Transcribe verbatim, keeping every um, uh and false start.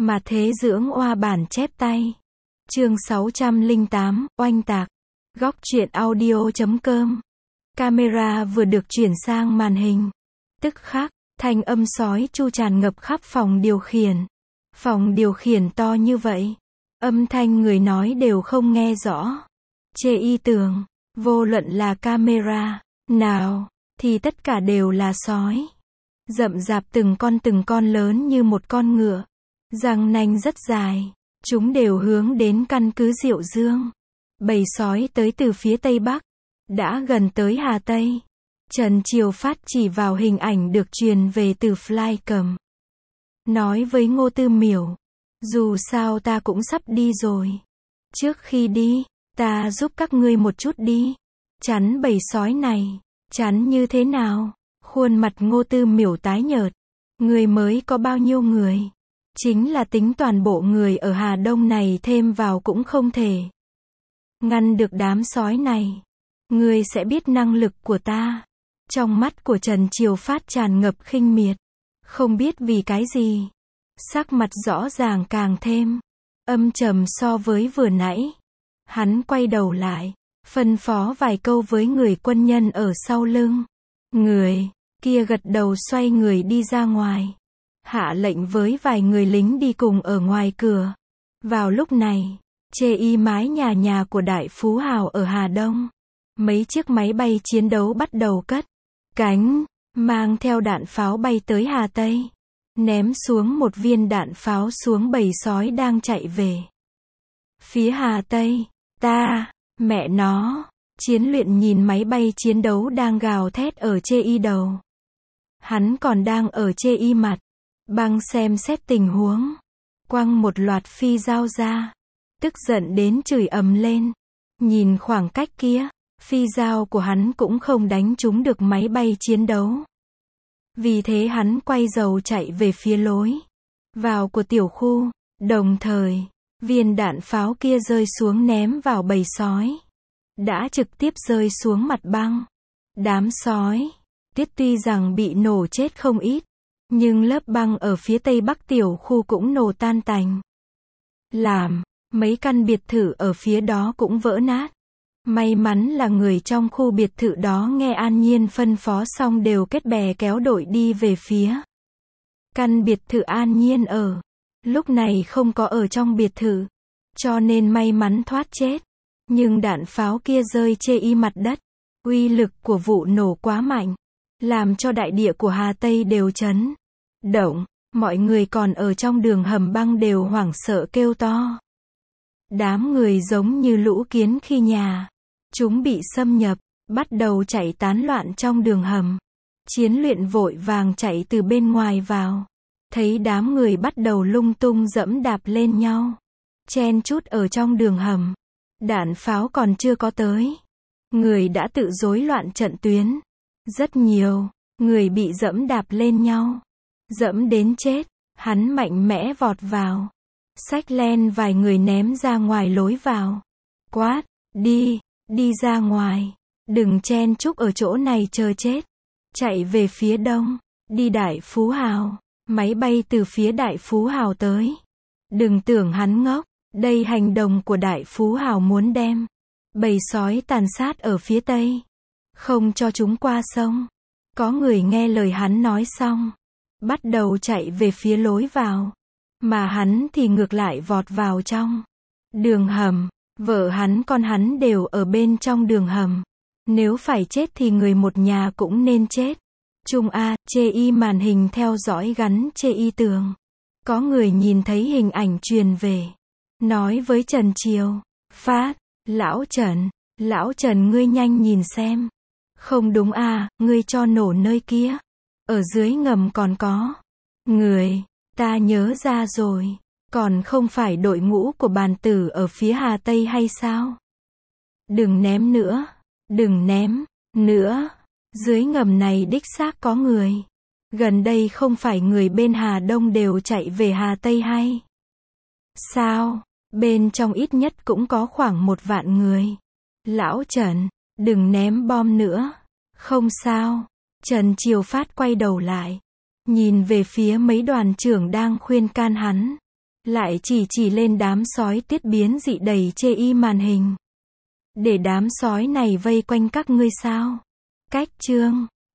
Mà thế dưỡng oa bản chép tay. Chương sáu trăm lẻ tám, oanh tạc. Góc truyện audio chấm com. Camera vừa được chuyển sang màn hình. Tức khắc, thanh âm sói chu tràn ngập khắp phòng điều khiển. Phòng điều khiển to như vậy, âm thanh người nói đều không nghe rõ. Chê y tường, vô luận là camera nào, thì tất cả đều là sói. Rậm rạp từng con từng con lớn như một con ngựa. Răng nanh rất dài. Chúng đều hướng đến căn cứ Diệu Dương. Bầy sói tới từ phía tây bắc. Đã gần tới Hà Tây. Trần Triều Phát chỉ vào hình ảnh được truyền về từ Flycam. Nói với Ngô Tư Miểu. Dù sao ta cũng sắp đi rồi. Trước khi đi, ta giúp các ngươi một chút đi. Chắn bầy sói này. Chắn như thế nào? Khuôn mặt Ngô Tư Miểu tái nhợt. Người mới có bao nhiêu người? Chính là tính toàn bộ người ở Hà Đông này thêm vào cũng không thể ngăn được đám sói này. Ngươi sẽ biết năng lực của ta. Trong mắt của Trần Triều Phát tràn ngập khinh miệt. Không biết vì cái gì. Sắc mặt rõ ràng càng thêm âm trầm so với vừa nãy. Hắn quay đầu lại, phân phó vài câu với người quân nhân ở sau lưng. Người kia gật đầu xoay người đi ra ngoài. Hạ lệnh với vài người lính đi cùng ở ngoài cửa. Vào lúc này, chê y mái nhà nhà của Đại Phú Hào ở Hà Đông. Mấy chiếc máy bay chiến đấu bắt đầu cất cánh, mang theo đạn pháo bay tới Hà Tây. Ném xuống một viên đạn pháo xuống bầy sói đang chạy về phía Hà Tây. Ta, mẹ nó, Chiến Luyện nhìn máy bay chiến đấu đang gào thét ở chê y đầu. Hắn còn đang ở chê y mặt. Băng xem xét tình huống. Quăng một loạt phi dao ra. Tức giận đến chửi ầm lên. Nhìn khoảng cách kia, phi dao của hắn cũng không đánh trúng được máy bay chiến đấu. Vì thế hắn quay đầu chạy về phía lối vào của tiểu khu. Đồng thời, viên đạn pháo kia rơi xuống ném vào bầy sói. Đã trực tiếp rơi xuống mặt băng. Đám sói tiết tuy rằng bị nổ chết không ít. Nhưng lớp băng ở phía tây bắc tiểu khu cũng nổ tan tành. Làm, mấy căn biệt thự ở phía đó cũng vỡ nát. May mắn là người trong khu biệt thự đó nghe An Nhiên phân phó xong đều kết bè kéo đội đi về phía căn biệt thự An Nhiên ở. Lúc này không có ở trong biệt thự, cho nên may mắn thoát chết. Nhưng đạn pháo kia rơi chê y mặt đất. Uy lực của vụ nổ quá mạnh, làm cho đại địa của Hà Tây đều chấn động. Mọi người còn ở trong đường hầm băng đều hoảng sợ kêu to. Đám người giống như lũ kiến khi nhà chúng bị xâm nhập, bắt đầu chạy tán loạn trong đường hầm. Chiến Luyện vội vàng chạy từ bên ngoài vào. Thấy đám người bắt đầu lung tung dẫm đạp lên nhau, chen chúc ở trong đường hầm. Đạn pháo còn chưa có tới, người đã tự rối loạn trận tuyến. Rất nhiều người bị dẫm đạp lên nhau, dẫm đến chết. Hắn mạnh mẽ vọt vào, xách len vài người ném ra ngoài lối vào. Quát, đi, đi ra ngoài, đừng chen chúc ở chỗ này chờ chết. Chạy về phía đông, đi Đại Phú Hào. Máy bay từ phía Đại Phú Hào tới. Đừng tưởng hắn ngốc, đây hành động của Đại Phú Hào muốn đem bầy sói tàn sát ở phía tây, không cho chúng qua sông. Có người nghe lời hắn nói xong, bắt đầu chạy về phía lối vào. Mà hắn thì ngược lại vọt vào trong đường hầm. Vợ hắn con hắn đều ở bên trong đường hầm. Nếu phải chết thì người một nhà cũng nên chết. Trung A, chê y màn hình theo dõi gắn chê y tường. Có người nhìn thấy hình ảnh truyền về. Nói với Trần Triều Phát, lão Trần, lão Trần ngươi nhanh nhìn xem. Không đúng à, ngươi cho nổ nơi kia. Ở dưới ngầm còn có người, ta nhớ ra rồi. Còn không phải đội ngũ của bàn tử ở phía Hà Tây hay sao? Đừng ném nữa, đừng ném nữa. Dưới ngầm này đích xác có người. Gần đây không phải người bên Hà Đông đều chạy về Hà Tây hay sao? Bên trong ít nhất cũng có khoảng một vạn người. Lão Trần, đừng ném bom nữa. Không sao. Trần Triều Phát quay đầu lại, nhìn về phía mấy đoàn trưởng đang khuyên can hắn. Lại chỉ chỉ lên đám sói tuyết biến dị đầy chê y màn hình. Để đám sói này vây quanh các ngươi sao? Cách chương